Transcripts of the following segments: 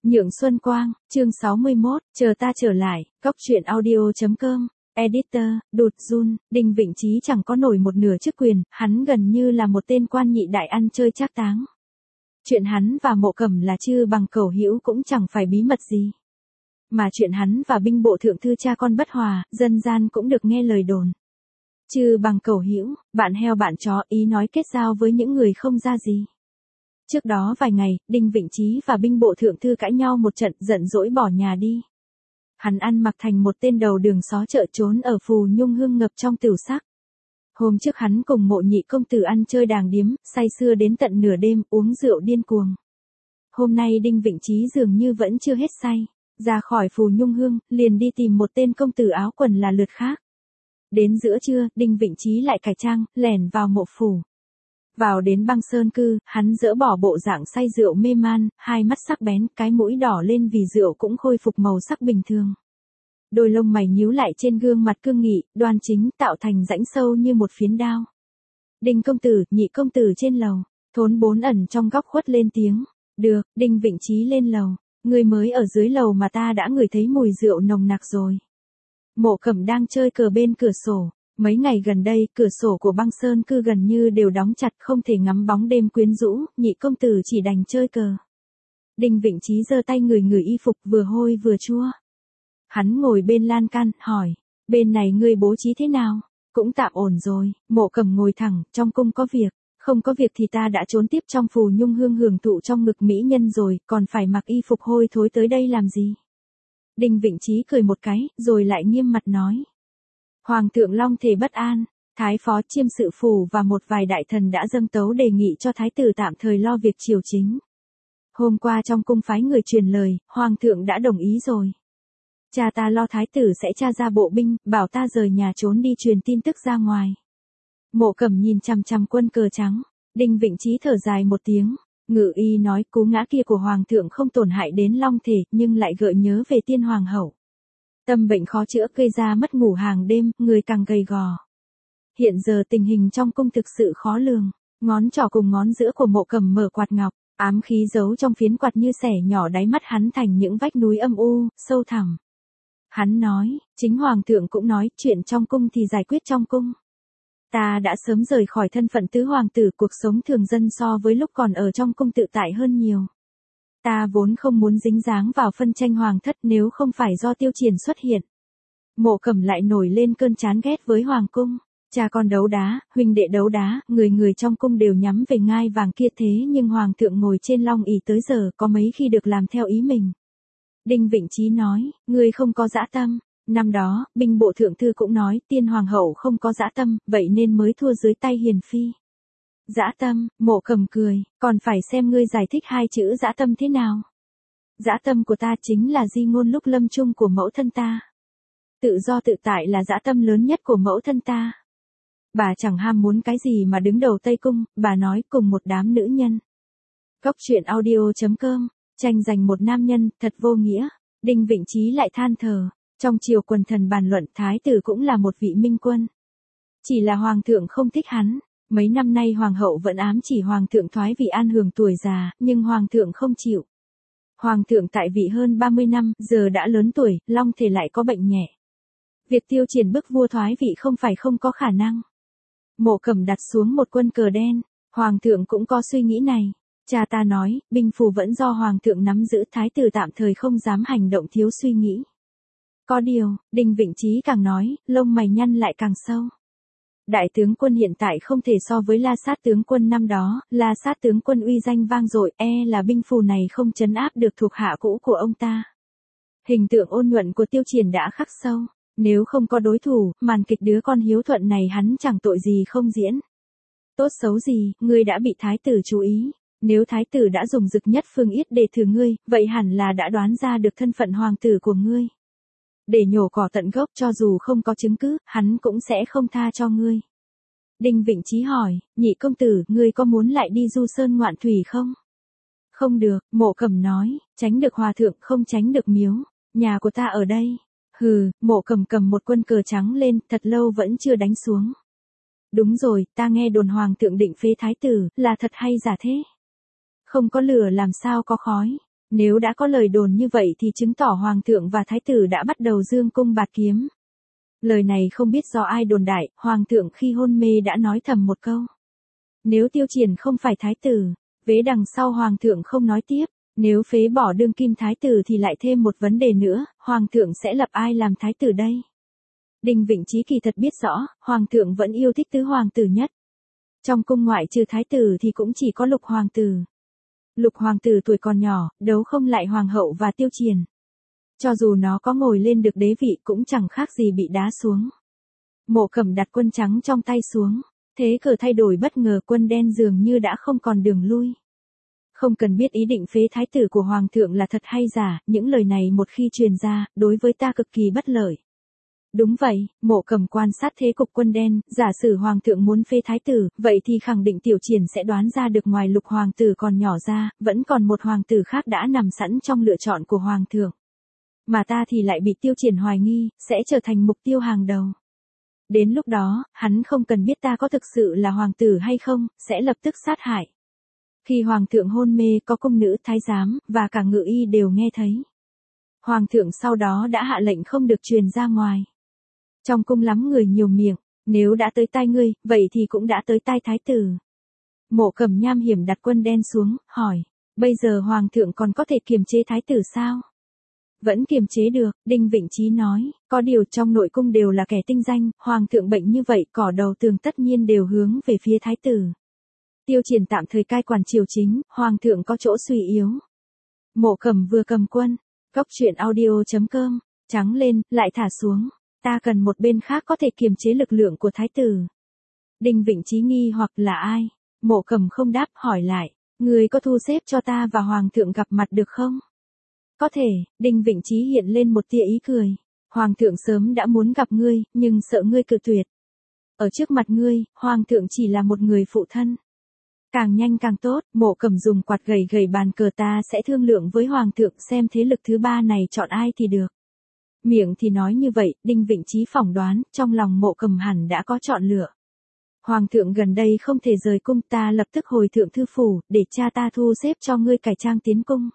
Nhượng Xuân Quang, chương 61, chờ ta trở lại, Cóc truyện audio.com, editor, Đột Jun, Đinh Vịnh Chí chẳng có nổi một nửa chức quyền, hắn gần như là một tên quan nhị đại ăn chơi trác táng. Chuyện hắn và Mộ Cẩm là Chư Bằng Cẩu Hữu cũng chẳng phải bí mật gì. Mà chuyện hắn và binh bộ thượng thư cha con bất hòa, dân gian cũng được nghe lời đồn. Chư Bằng Cẩu Hữu, bạn heo bạn chó, ý nói kết giao với những người không ra gì. Trước đó vài ngày, Đinh Vịnh Chí và binh bộ thượng thư cãi nhau một trận, giận dỗi bỏ nhà đi. Hắn ăn mặc thành một tên đầu đường xó chợ trốn ở Phù Nhung Hương ngập trong tửu sắc. Hôm trước hắn cùng Mộ nhị công tử ăn chơi đàng điếm, say sưa đến tận nửa đêm, uống rượu điên cuồng. Hôm nay Đinh Vịnh Chí dường như vẫn chưa hết say, ra khỏi Phù Nhung Hương, liền đi tìm một tên công tử áo quần là lượt khác. Đến giữa trưa, Đinh Vịnh Chí lại cải trang, lẻn vào mộ phủ. Vào đến Băng Sơn Cư, hắn dỡ bỏ bộ dạng say rượu mê man, hai mắt sắc bén, cái mũi đỏ lên vì rượu cũng khôi phục màu sắc bình thường. Đôi lông mày nhíu lại trên gương mặt cương nghị, đoan chính, tạo thành rãnh sâu như một phiến đao. Đinh công tử, nhị công tử trên lầu, Thốn Bốn ẩn trong góc khuất lên tiếng. Được, Đinh Vịnh Chí lên lầu, người mới ở dưới lầu mà ta đã ngửi thấy mùi rượu nồng nặc rồi. Mộ Cẩm đang chơi cờ bên cửa sổ. Mấy ngày gần đây, cửa sổ của Băng Sơn Cư gần như đều đóng chặt, không thể ngắm bóng đêm quyến rũ, nhị công tử chỉ đành chơi cờ. Đinh Vịnh Chí giơ tay ngửi y phục vừa hôi vừa chua. Hắn ngồi bên lan can, hỏi, bên này ngươi bố trí thế nào? Cũng tạm ổn rồi. Mộ Cẩm ngồi thẳng, trong cung có việc. Không có việc thì ta đã trốn tiếp trong Phù Nhung Hương hưởng thụ trong ngực mỹ nhân rồi, còn phải mặc y phục hôi thối tới đây làm gì? Đinh Vịnh Chí cười một cái, rồi lại nghiêm mặt nói. Hoàng thượng long thể bất an, thái phó chiêm sự phủ và một vài đại thần đã dâng tấu đề nghị cho thái tử tạm thời lo việc triều chính. Hôm qua trong cung phái người truyền lời, hoàng thượng đã đồng ý rồi. Cha ta lo thái tử sẽ tra ra bộ binh, bảo ta rời nhà trốn đi truyền tin tức ra ngoài. Mộ Cẩm nhìn chằm chằm quân cờ trắng, Đinh Vịnh Chí thở dài một tiếng, ngự y nói cú ngã kia của hoàng thượng không tổn hại đến long thể, nhưng lại gợi nhớ về tiên hoàng hậu. Tâm bệnh khó chữa gây ra mất ngủ hàng đêm, người càng gầy gò. Hiện giờ tình hình trong cung thực sự khó lường, ngón trỏ cùng ngón giữa của Mộ Cẩm mở quạt ngọc, ám khí giấu trong phiến quạt như xẻ nhỏ đáy mắt hắn thành những vách núi âm u, sâu thẳm. Hắn nói, chính hoàng thượng cũng nói, chuyện trong cung thì giải quyết trong cung. Ta đã sớm rời khỏi thân phận tứ hoàng tử, cuộc sống thường dân so với lúc còn ở trong cung tự tại hơn nhiều. Ta vốn không muốn dính dáng vào phân tranh hoàng thất nếu không phải do Tiêu Triển xuất hiện. Mộ Cẩm lại nổi lên cơn chán ghét với hoàng cung. Cha con đấu đá, huynh đệ đấu đá, người trong cung đều nhắm về ngai vàng kia, thế nhưng hoàng thượng ngồi trên long ỷ tới giờ có mấy khi được làm theo ý mình. Đinh Vịnh Chí nói, ngươi không có dã tâm. Năm đó, binh bộ thượng thư cũng nói tiên hoàng hậu không có dã tâm, vậy nên mới thua dưới tay hiền phi. Dã tâm, Mộ Cẩm cười, còn phải xem ngươi giải thích hai chữ dã tâm thế nào. Dã tâm của ta chính là di ngôn lúc lâm chung của mẫu thân ta. Tự do tự tại là dã tâm lớn nhất của mẫu thân ta. Bà chẳng ham muốn cái gì mà đứng đầu Tây Cung, bà nói cùng một đám nữ nhân. Cóc truyện audio.com, tranh giành một nam nhân, thật vô nghĩa. Đinh Vịnh Chí lại than thở, trong triều quần thần bàn luận thái tử cũng là một vị minh quân. Chỉ là hoàng thượng không thích hắn. Mấy năm nay hoàng hậu vẫn ám chỉ hoàng thượng thoái vị an hưởng tuổi già, nhưng hoàng thượng không chịu. Hoàng thượng tại vị hơn 30 năm, giờ đã lớn tuổi, long thể lại có bệnh nhẹ. Việc Tiêu Triển bức vua thoái vị không phải không có khả năng. Mộ Cẩm đặt xuống một quân cờ đen, hoàng thượng cũng có suy nghĩ này. Cha ta nói, binh phù vẫn do hoàng thượng nắm giữ, thái tử tạm thời không dám hành động thiếu suy nghĩ. Có điều, Đinh Vịnh Chí càng nói, lông mày nhăn lại càng sâu. Đại tướng quân hiện tại không thể so với La Sát tướng quân năm đó, La Sát tướng quân uy danh vang dội, là binh phù này không trấn áp được thuộc hạ cũ của ông ta. Hình tượng ôn nhuận của Tiêu Triển đã khắc sâu, nếu không có đối thủ, màn kịch đứa con hiếu thuận này hắn chẳng tội gì không diễn. Tốt xấu gì, ngươi đã bị thái tử chú ý, nếu thái tử đã dùng Dực Nhất Phương Yết để thử ngươi, vậy hẳn là đã đoán ra được thân phận hoàng tử của ngươi. Để nhổ cỏ tận gốc, cho dù không có chứng cứ, hắn cũng sẽ không tha cho ngươi. Đinh Vịnh Chí hỏi, nhị công tử, ngươi có muốn lại đi du sơn ngoạn thủy không? Không được, Mộ Cẩm nói, tránh được hòa thượng không tránh được miếu, nhà của ta ở đây. Hừ, Mộ Cẩm cầm một quân cờ trắng lên, thật lâu vẫn chưa đánh xuống. Đúng rồi, ta nghe đồn hoàng thượng định phế thái tử, là thật hay giả thế? Không có lửa làm sao có khói. Nếu đã có lời đồn như vậy thì chứng tỏ hoàng thượng và thái tử đã bắt đầu dương cung bạt kiếm. Lời này không biết do ai đồn đại, hoàng thượng khi hôn mê đã nói thầm một câu. Nếu Tiêu Triển không phải thái tử, vế đằng sau hoàng thượng không nói tiếp, nếu phế bỏ đương kim thái tử thì lại thêm một vấn đề nữa, hoàng thượng sẽ lập ai làm thái tử đây? Đinh Vịnh Chí kỳ thật biết rõ, hoàng thượng vẫn yêu thích tứ hoàng tử nhất. Trong cung ngoại trừ thái tử thì cũng chỉ có Lục hoàng tử. Lục hoàng tử tuổi còn nhỏ, đấu không lại hoàng hậu và Tiêu Triển. Cho dù nó có ngồi lên được đế vị cũng chẳng khác gì bị đá xuống. Mộ Cẩm đặt quân trắng trong tay xuống, thế cờ thay đổi bất ngờ, quân đen dường như đã không còn đường lui. Không cần biết ý định phế thái tử của hoàng thượng là thật hay giả, những lời này một khi truyền ra, đối với ta cực kỳ bất lợi. Đúng vậy, Mộ Cẩm quan sát thế cục quân đen, giả sử hoàng thượng muốn phế thái tử, vậy thì khẳng định Tiểu Triển sẽ đoán ra được ngoài Lục hoàng tử còn nhỏ ra, vẫn còn một hoàng tử khác đã nằm sẵn trong lựa chọn của hoàng thượng. Mà ta thì lại bị Tiêu Triển hoài nghi, sẽ trở thành mục tiêu hàng đầu. Đến lúc đó, hắn không cần biết ta có thực sự là hoàng tử hay không, sẽ lập tức sát hại. Khi hoàng thượng hôn mê có cung nữ, thái giám, và cả ngự y đều nghe thấy. Hoàng thượng sau đó đã hạ lệnh không được truyền ra ngoài. Trong cung lắm người nhiều miệng, nếu đã tới tai ngươi, vậy thì cũng đã tới tai thái tử. Mộ Cẩm nham hiểm đặt quân đen xuống, hỏi, bây giờ hoàng thượng còn có thể kiềm chế thái tử sao? Vẫn kiềm chế được, Đinh Vịnh Chí nói, có điều trong nội cung đều là kẻ tinh danh, hoàng thượng bệnh như vậy cỏ đầu tường tất nhiên đều hướng về phía thái tử. Tiêu Triển tạm thời cai quản triều chính, hoàng thượng có chỗ suy yếu. Mộ Cẩm vừa cầm quân, cốc truyện audio.com, trắng lên, lại thả xuống, ta cần một bên khác có thể kiềm chế lực lượng của thái tử. Đinh Vịnh Chí nghi hoặc là ai? Mộ Cẩm không đáp, hỏi lại, người có thu xếp cho ta và hoàng thượng gặp mặt được không? Có thể, Đinh Vịnh Chí hiện lên một tia ý cười. Hoàng thượng sớm đã muốn gặp ngươi, nhưng sợ ngươi cự tuyệt. Ở trước mặt ngươi, hoàng thượng chỉ là một người phụ thân. Càng nhanh càng tốt, Mộ Cẩm dùng quạt gầy gầy bàn cờ, ta sẽ thương lượng với hoàng thượng xem thế lực thứ ba này chọn ai thì được. Miệng thì nói như vậy, Đinh Vịnh Chí phỏng đoán, trong lòng Mộ Cẩm hẳn đã có chọn lựa. Hoàng thượng gần đây không thể rời cung, ta lập tức hồi thượng thư phủ, để cha ta thu xếp cho ngươi cải trang tiến cung.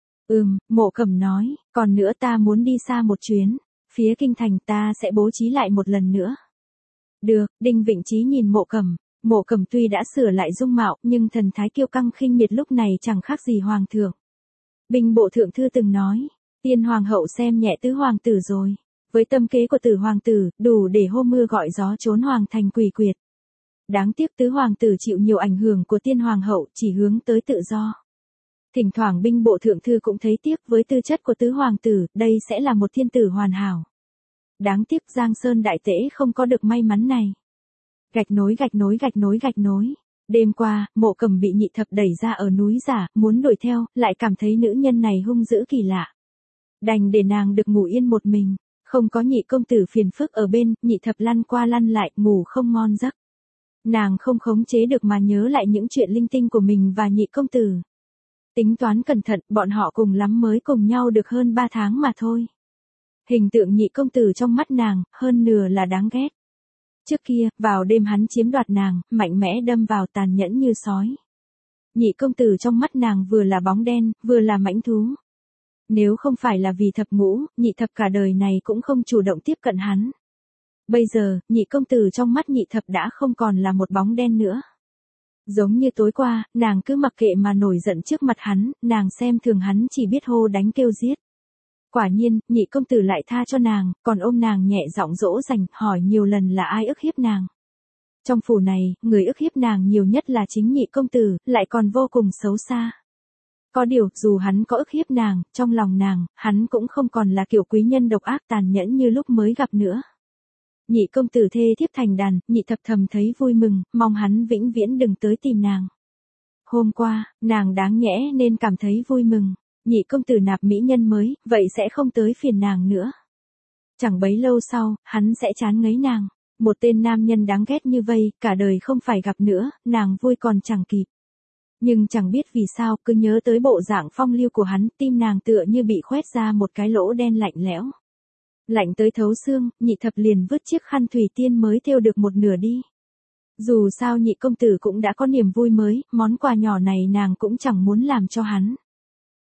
Mộ Cẩm nói, còn nữa ta muốn đi xa một chuyến, phía kinh thành ta sẽ bố trí lại một lần nữa. Được, Đinh Vịnh Chí nhìn Mộ Cẩm tuy đã sửa lại dung mạo, nhưng thần thái kiêu căng khinh miệt lúc này chẳng khác gì hoàng thượng. Binh bộ thượng thư từng nói, tiên hoàng hậu xem nhẹ tứ hoàng tử rồi, với tâm kế của tử hoàng tử, đủ để hô mưa gọi gió trốn hoàng thành quỷ quyệt. Đáng tiếc tứ hoàng tử chịu nhiều ảnh hưởng của tiên hoàng hậu, chỉ hướng tới tự do. Thỉnh thoảng binh bộ thượng thư cũng thấy tiếc với tư chất của tứ hoàng tử, đây sẽ là một thiên tử hoàn hảo. Đáng tiếc Giang Sơn đại tễ không có được may mắn này. Gạch nối. Đêm qua, Mộ Cẩm bị Nhị Thập đẩy ra ở núi Giả, muốn đuổi theo, lại cảm thấy nữ nhân này hung dữ kỳ lạ. Đành để nàng được ngủ yên một mình, không có Nhị công tử phiền phức ở bên, Nhị Thập lăn qua lăn lại, ngủ không ngon giấc. Nàng không khống chế được mà nhớ lại những chuyện linh tinh của mình và Nhị công tử. Tính toán cẩn thận, bọn họ cùng lắm mới cùng nhau được hơn 3 tháng mà thôi. Hình tượng Nhị công tử trong mắt nàng, hơn nửa là đáng ghét. Trước kia, vào đêm hắn chiếm đoạt nàng, mạnh mẽ đâm vào, tàn nhẫn như sói. Nhị công tử trong mắt nàng vừa là bóng đen, vừa là mãnh thú. Nếu không phải là vì thập ngũ, Nhị Thập cả đời này cũng không chủ động tiếp cận hắn. Bây giờ, Nhị công tử trong mắt Nhị Thập đã không còn là một bóng đen nữa. Giống như tối qua, nàng cứ mặc kệ mà nổi giận trước mặt hắn, nàng xem thường hắn chỉ biết hô đánh kêu giết. Quả nhiên, Nhị công tử lại tha cho nàng, còn ôm nàng nhẹ giọng dỗ dành, hỏi nhiều lần là ai ức hiếp nàng. Trong phủ này, người ức hiếp nàng nhiều nhất là chính Nhị công tử, lại còn vô cùng xấu xa. Có điều, dù hắn có ức hiếp nàng, trong lòng nàng, hắn cũng không còn là kiểu quý nhân độc ác tàn nhẫn như lúc mới gặp nữa. Nhị công tử thê thiếp thành đàn, Nhị Thập thầm thấy vui mừng, mong hắn vĩnh viễn đừng tới tìm nàng. Hôm qua, nàng đáng nhẽ nên cảm thấy vui mừng, Nhị công tử nạp mỹ nhân mới, vậy sẽ không tới phiền nàng nữa. Chẳng bấy lâu sau, hắn sẽ chán ngấy nàng. Một tên nam nhân đáng ghét như vây, cả đời không phải gặp nữa, nàng vui còn chẳng kịp. Nhưng chẳng biết vì sao, cứ nhớ tới bộ dạng phong lưu của hắn, tim nàng tựa như bị khoét ra một cái lỗ đen lạnh lẽo. Lạnh tới thấu xương, Nhị Thập liền vứt chiếc khăn thủy tiên mới thêu được một nửa đi. Dù sao Nhị công tử cũng đã có niềm vui mới, món quà nhỏ này nàng cũng chẳng muốn làm cho hắn.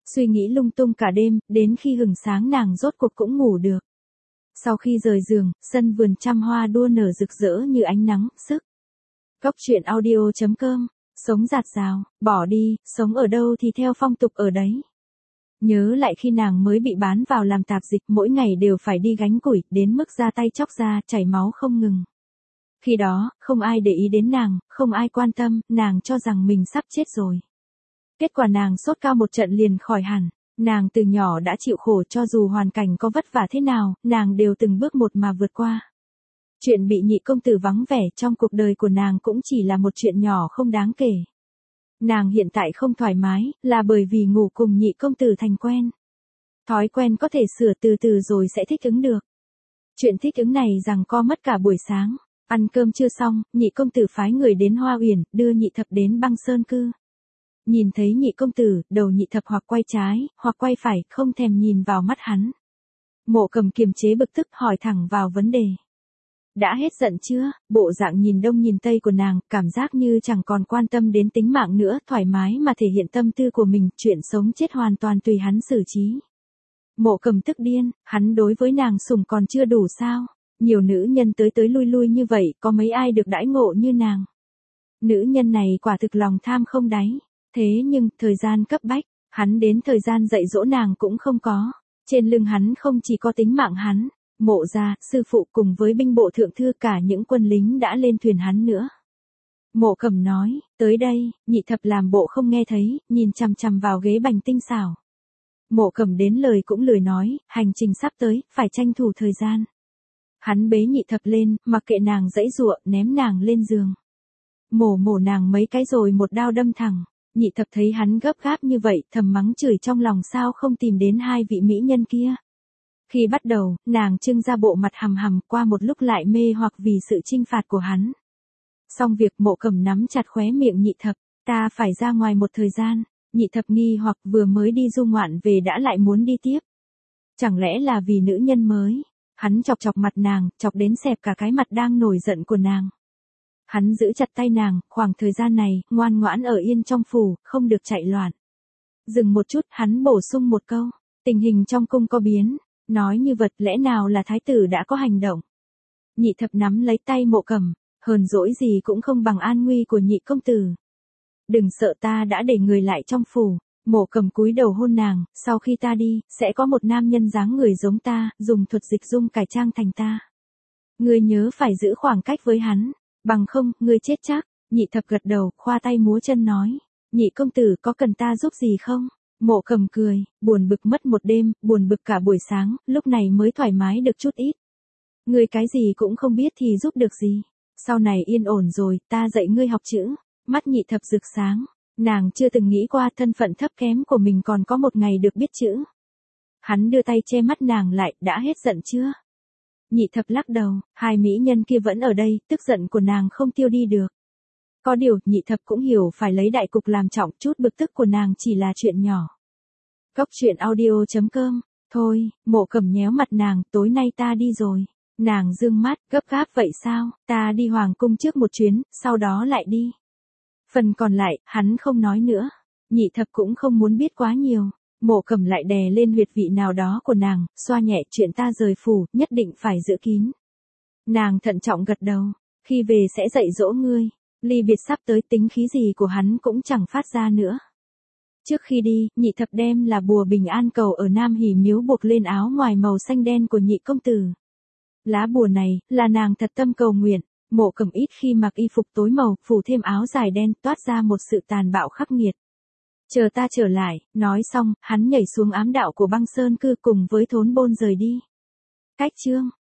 Suy nghĩ lung tung cả đêm, đến khi hửng sáng nàng rốt cuộc cũng ngủ được. Sau khi rời giường, sân vườn trăm hoa đua nở rực rỡ như ánh nắng, sức. Góc truyện audio.com, sống dạt dào, bỏ đi, sống ở đâu thì theo phong tục ở đấy. Nhớ lại khi nàng mới bị bán vào làm tạp dịch, mỗi ngày đều phải đi gánh củi, đến mức da tay chóc ra, chảy máu không ngừng. Khi đó, không ai để ý đến nàng, không ai quan tâm, nàng cho rằng mình sắp chết rồi. Kết quả nàng sốt cao một trận liền khỏi hẳn. Nàng từ nhỏ đã chịu khổ, cho dù hoàn cảnh có vất vả thế nào, nàng đều từng bước một mà vượt qua. Chuyện bị nhị công tử vắng vẻ trong cuộc đời của nàng cũng chỉ là một chuyện nhỏ không đáng kể. Nàng hiện tại không thoải mái, là bởi vì ngủ cùng nhị công tử thành quen. Thói quen có thể sửa từ từ rồi sẽ thích ứng được. Chuyện thích ứng này giằng co mất cả buổi sáng. Ăn cơm chưa xong, nhị công tử phái người đến Hoa Uyển, đưa nhị thập đến Băng Sơn Cư. Nhìn thấy nhị công tử, đầu nhị thập hoặc quay trái, hoặc quay phải, không thèm nhìn vào mắt hắn. Mộ Cầm kiềm chế bực tức hỏi thẳng vào vấn đề. Đã hết giận chưa? Bộ dạng nhìn đông nhìn tây của nàng, cảm giác như chẳng còn quan tâm đến tính mạng nữa, thoải mái mà thể hiện tâm tư của mình, chuyện sống chết hoàn toàn tùy hắn xử trí. Mộ Cầm tức điên, hắn đối với nàng sủng còn chưa đủ sao? Nhiều nữ nhân tới tới lui lui như vậy, có mấy ai được đãi ngộ như nàng? Nữ nhân này quả thực lòng tham không đáy. Thế nhưng, thời gian cấp bách, hắn đến thời gian dạy dỗ nàng cũng không có. Trên lưng hắn không chỉ có tính mạng hắn, Mộ gia, sư phụ cùng với binh bộ thượng thư, cả những quân lính đã lên thuyền hắn nữa. Mộ Cầm nói, tới đây, nhị thập làm bộ không nghe thấy, nhìn chằm chằm vào ghế bành tinh xảo. Mộ Cầm đến lời cũng lười nói, hành trình sắp tới, phải tranh thủ thời gian. Hắn bế nhị thập lên, mặc kệ nàng giãy giụa, ném nàng lên giường. Mổ nàng mấy cái rồi một đao đâm thẳng. Nhị thập thấy hắn gấp gáp như vậy, thầm mắng chửi trong lòng sao không tìm đến hai vị mỹ nhân kia. Khi bắt đầu, nàng trưng ra bộ mặt hầm hầm, qua một lúc lại mê hoặc vì sự chinh phạt của hắn. Xong việc, Mộ Cầm nắm chặt khóe miệng nhị thập, ta phải ra ngoài một thời gian. Nhị thập nghi hoặc vừa mới đi du ngoạn về đã lại muốn đi tiếp. Chẳng lẽ là vì nữ nhân mới? Hắn chọc chọc mặt nàng, chọc đến xẹp cả cái mặt đang nổi giận của nàng. Hắn giữ chặt tay nàng, khoảng thời gian này, ngoan ngoãn ở yên trong phủ, không được chạy loạn. Dừng một chút, hắn bổ sung một câu, tình hình trong cung có biến, nói như vật lẽ nào là thái tử đã có hành động. Nhị thập nắm lấy tay Mộ Cầm, hờn dỗi gì cũng không bằng an nguy của nhị công tử. Đừng sợ, ta đã để người lại trong phủ. Mộ Cầm cúi đầu hôn nàng, sau khi ta đi, sẽ có một nam nhân dáng người giống ta, dùng thuật dịch dung cải trang thành ta. Ngươi nhớ phải giữ khoảng cách với hắn. Bằng không, ngươi chết chắc. Nhị thập gật đầu, khoa tay múa chân nói. Nhị công tử có cần ta giúp gì không? Mộ Cầm cười, buồn bực mất một đêm, buồn bực cả buổi sáng, lúc này mới thoải mái được chút ít. Ngươi cái gì cũng không biết thì giúp được gì. Sau này yên ổn rồi, ta dạy ngươi học chữ. Mắt nhị thập rực sáng. Nàng chưa từng nghĩ qua thân phận thấp kém của mình còn có một ngày được biết chữ. Hắn đưa tay che mắt nàng lại, đã hết giận chưa? Nhị thập lắc đầu, hai mỹ nhân kia vẫn ở đây, tức giận của nàng không tiêu đi được. Có điều, nhị thập cũng hiểu phải lấy đại cục làm trọng, chút bực tức của nàng chỉ là chuyện nhỏ. Góc truyện audio.com, thôi, Mộ Cầm nhéo mặt nàng, tối nay ta đi rồi. Nàng dương mắt, gấp gáp vậy sao, ta đi hoàng cung trước một chuyến, sau đó lại đi. Phần còn lại, hắn không nói nữa. Nhị thập cũng không muốn biết quá nhiều. Mộ Cầm lại đè lên huyệt vị nào đó của nàng, xoa nhẹ, chuyện ta rời phủ, nhất định phải giữ kín. Nàng thận trọng gật đầu, khi về sẽ dạy dỗ ngươi. Ly biệt sắp tới, tính khí gì của hắn cũng chẳng phát ra nữa. Trước khi đi, nhị thập đem là bùa bình an cầu ở Nam Hỷ Miếu buộc lên áo ngoài màu xanh đen của nhị công tử. Lá bùa này, là nàng thật tâm cầu nguyện. Mộ Cầm ít khi mặc y phục tối màu, phủ thêm áo dài đen, toát ra một sự tàn bạo khắc nghiệt. Chờ ta trở lại, nói xong, hắn nhảy xuống ám đạo của Băng Sơn Cư cùng với Thốn Bôn rời đi. Cách chương